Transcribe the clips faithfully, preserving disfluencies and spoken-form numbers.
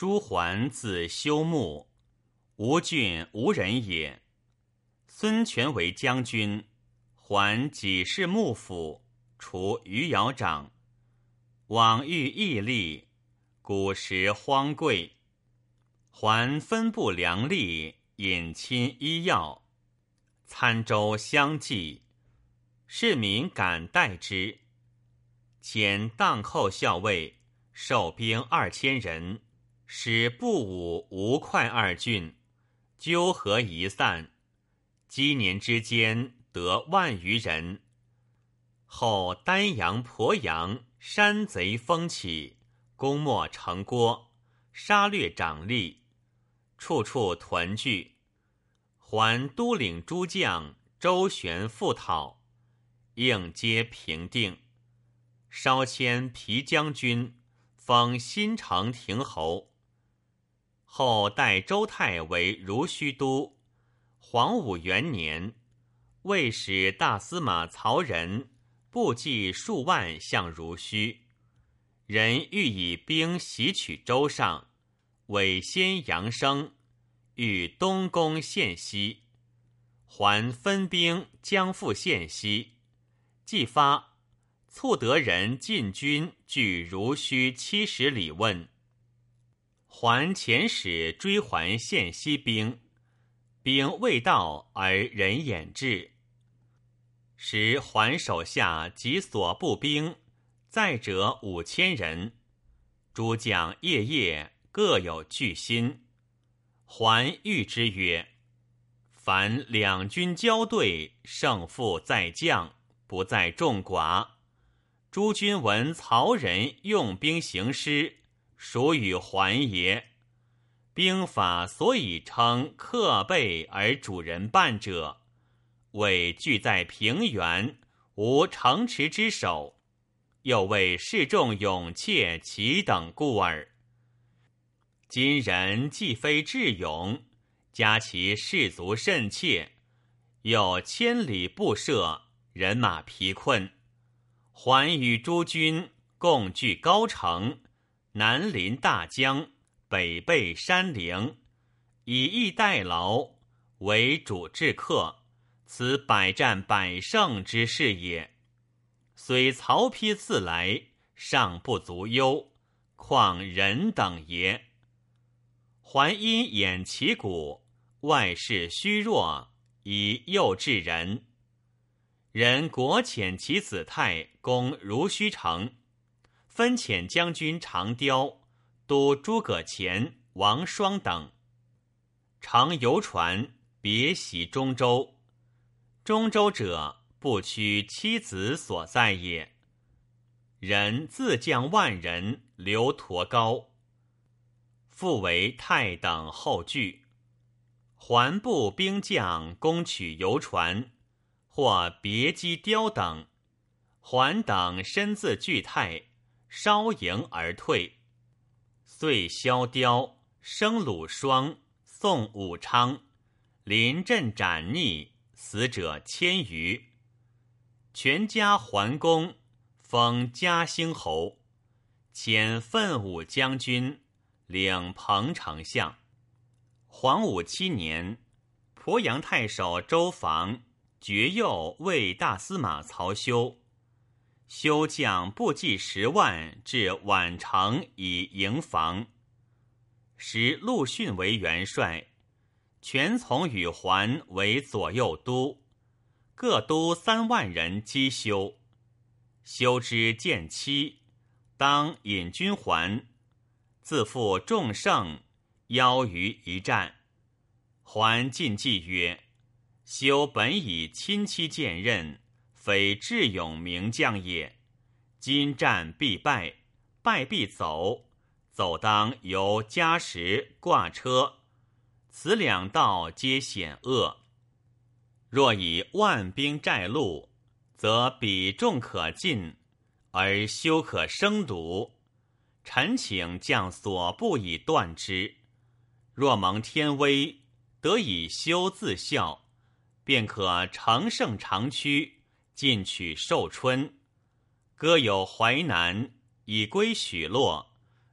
朱桓字修穆，吴郡吴人也。孙权为将军，桓己弑幕府，除余姚长。往遇义利，古时荒贵。桓分布粮力，引亲医药，参州相继，市民敢待之。遣荡后校尉，授兵二千人，使步武吴会二郡，纠合夷散，积年之间得万余人。后丹阳、鄱阳山贼风起，攻没城郭，杀掠长吏，处处屯聚。还都领诸将周旋复讨，应皆平定。稍迁皮将军，封新城亭侯。后代周泰为如须都。黄武元年，魏使大司马曹仁部骑数万向如须，人欲以兵袭取州上，委先阳生，欲东攻县西。还分兵将赴县西，既发，促得人进军据如须七十里问。还遣使追还县西兵，兵未到而人掩至。时还手下及所部兵在者五千人，诸将夜夜各有惧心。还谕之曰：凡两军交对，胜负在将，不在众寡。诸君闻曹仁用兵行师，属与还也。兵法所以称克备而主人半者，为聚在平原，无城池之守，又为士众勇怯其等故耳。今人既非智勇，加其士卒甚怯，又千里布设，人马疲困。还与诸军共据高城，南临大江，北背山陵，以逸待劳，为主治客，此百战百胜之势也。虽曹丕自来，尚不足忧，况人等也？还因掩其鼓，外事虚弱，以诱治人。人国遣其子泰攻如须城，分遣将军长雕、都诸葛虔、王双等，乘游船别袭中州。中州者，不屈妻子所在也。人自将万人，留驼高，复为泰等后拒。还部兵将攻取游船，或别击雕等，还等身自拒泰，稍迎而退。遂萧雕、生鲁双、宋武昌，临阵斩逆，死者千余。全家桓公，封嘉兴侯，遣奋武将军，领彭丞相。黄武七年，鄱阳太守周防绝右卫大司马曹休，休将部骑十万至宛城以迎防。时陆逊为元帅，全从与还为左右都，各都三万人击休。休之见期，当引军还，自负众胜，邀于一战。还进计曰：休本以亲戚见任，非智勇名将也。今战必败，败必走，走当由加时挂车，此两道皆险恶。若以万兵寨路，则彼众可进，而休可生堵。臣请将所部以断之。若蒙天威，得以休自效，便可乘胜长驱，进取寿春。割有淮南，以归许洛，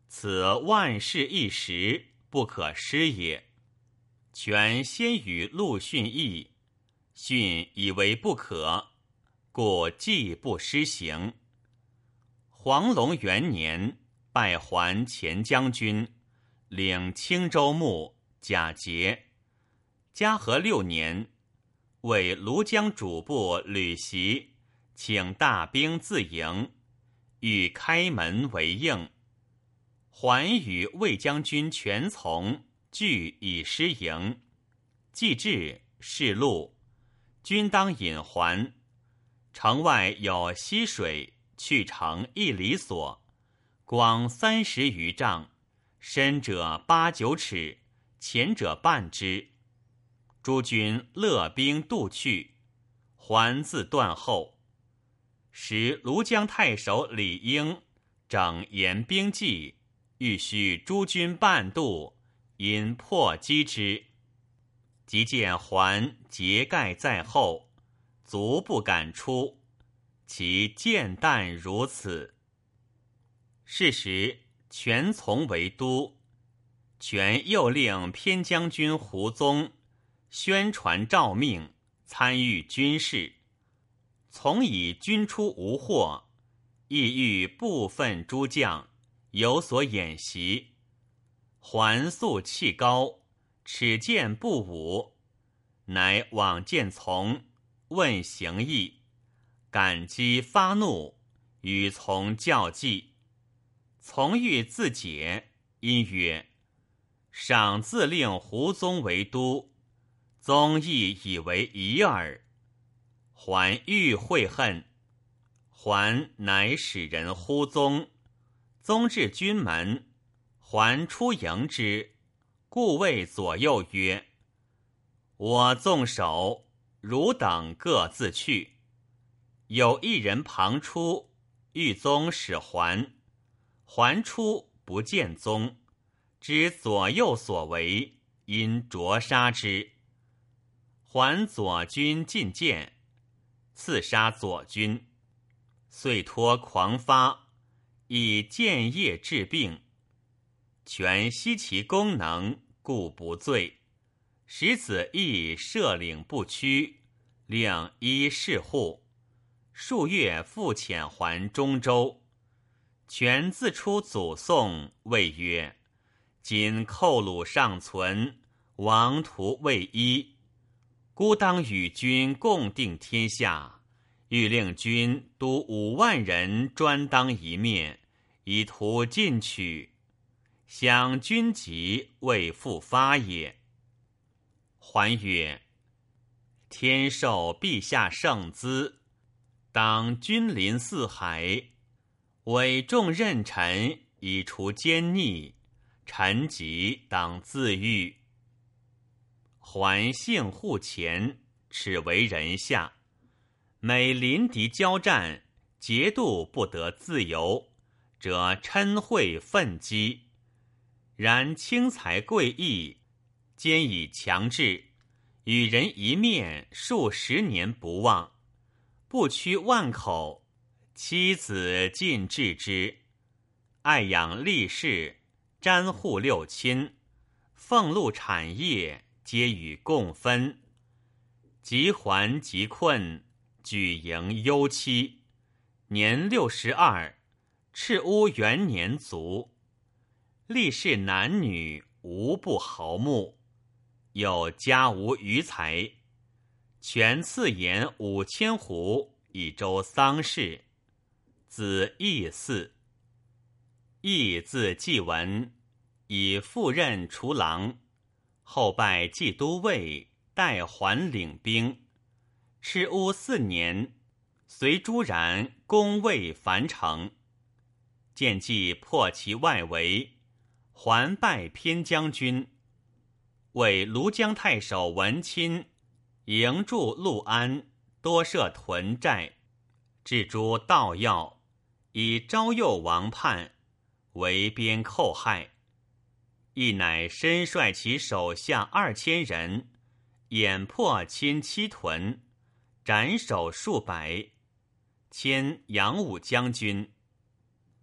此万事一时，不可失也。权先与陆逊议，逊以为不可，故既不施行。黄龙元年，拜还前将军，领青州牧，甲节。嘉禾六年，为庐江主簿吕袭，请大兵自迎，欲开门为应。还与魏将军全从俱以失营。既至，示路，军当引还。城外有溪水，去城一里所，广三十余丈，深者八九尺，浅者半之。诸军勒兵渡去，还自断后。时庐江太守李应整严兵纪，欲须诸军半渡，因破击之。即见还结盖在后，卒不敢出，其箭弹如此。是时权从为都，权又令偏将军胡宗宣传诏命，参与军事。从以军出无获，意欲部分诸将有所演习。还素气高，尺剑不武，乃往见从，问行意，感激发怒，与从较计。从欲自解，因曰：赏自令胡宗为都，宗亦以为宜耳。还欲悔恨，还乃使人呼宗，宗至军门，还出迎之，故谓左右曰：我纵守，汝等各自去。有一人旁出，欲宗使还，还出不见宗，知左右所为，因灼杀之。还左军进谏，刺杀左军，遂托狂发，以剑业治病。权悉其功能，故不罪。使子亦摄领不屈，令依士护。数月复遣还中州。权自出祖颂，谓曰：今寇虏尚存，王图未依，孤当与君共定天下，欲令君督五万人专当一面，以图进取。想君急，未复发也。还曰：天授陛下圣资，当君临四海，委重任臣，以除奸逆，臣疾当自愈。还幸护前，耻为人下，每临敌交战，节度不得自由，则嗔恚愤激。然轻财贵义，兼以强制，与人一面数十年不忘，不屈万口，妻子尽治之。爱养力士，瞻护六亲，俸禄产业，皆与共分。及还及困，举迎忧妻。年六十二，赤乌元年卒。力士男女无不豪慕，有家无余财，权赐言五千斛以周丧事。子义嗣。义字季文，以赴任厨郎，后拜冀都尉，代还领兵。赤乌四年，随朱然攻魏樊城，见计破其外围，还拜偏将军。为庐江太守文钦营驻陆安，多设屯寨，置诸道要，以招诱王叛，围边寇害。亦乃身率其手下二千人，掩破亲七屯，斩首数百，迁扬武将军。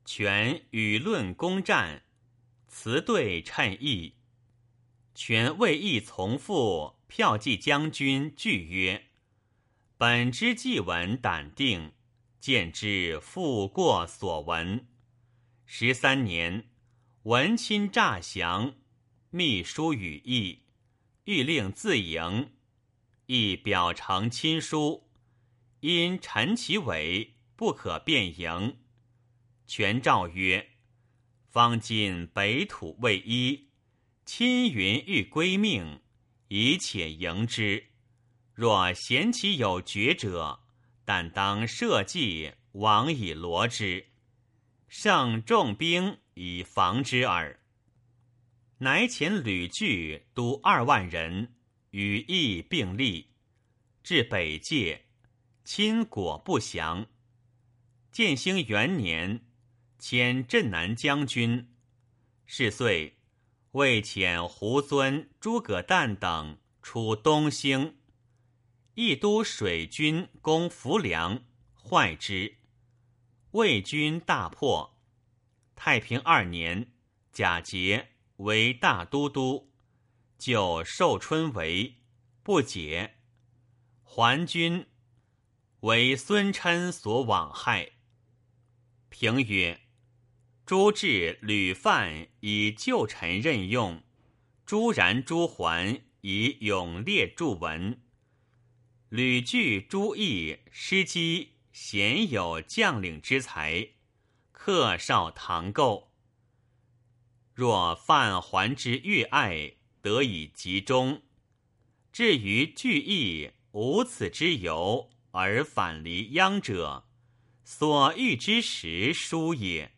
权舆论攻战，辞对称议。权谓议从父骠骑将军惧曰：本之既闻胆定，见之复过所闻。十三年，闻亲诈降，密书与议，欲令自营。亦表呈亲书，因陈其伪，不可便营。权诏曰：方今北土未一，亲云欲归命，以且迎之。若嫌其有决者，但当社稷，往以罗之。胜重兵以防之耳。乃遣吕据督二万人，与义并立，至北界，亲果不降。建兴元年，迁镇南将军。是岁，魏遣胡遵、诸葛诞等出东兴，义都水军攻浮梁，坏之。魏军大破。太平二年，贾节为大都督，就寿春为，不解。还军，为孙琛所往害。评曰：朱治、吕范以旧臣任用，朱然、朱桓以勇烈著文。吕据、朱毅师机鲜有将领之才，克绍唐构。若范桓之越爱，得以集中。至于据义无此之由，而反离央者，所欲之时殊也。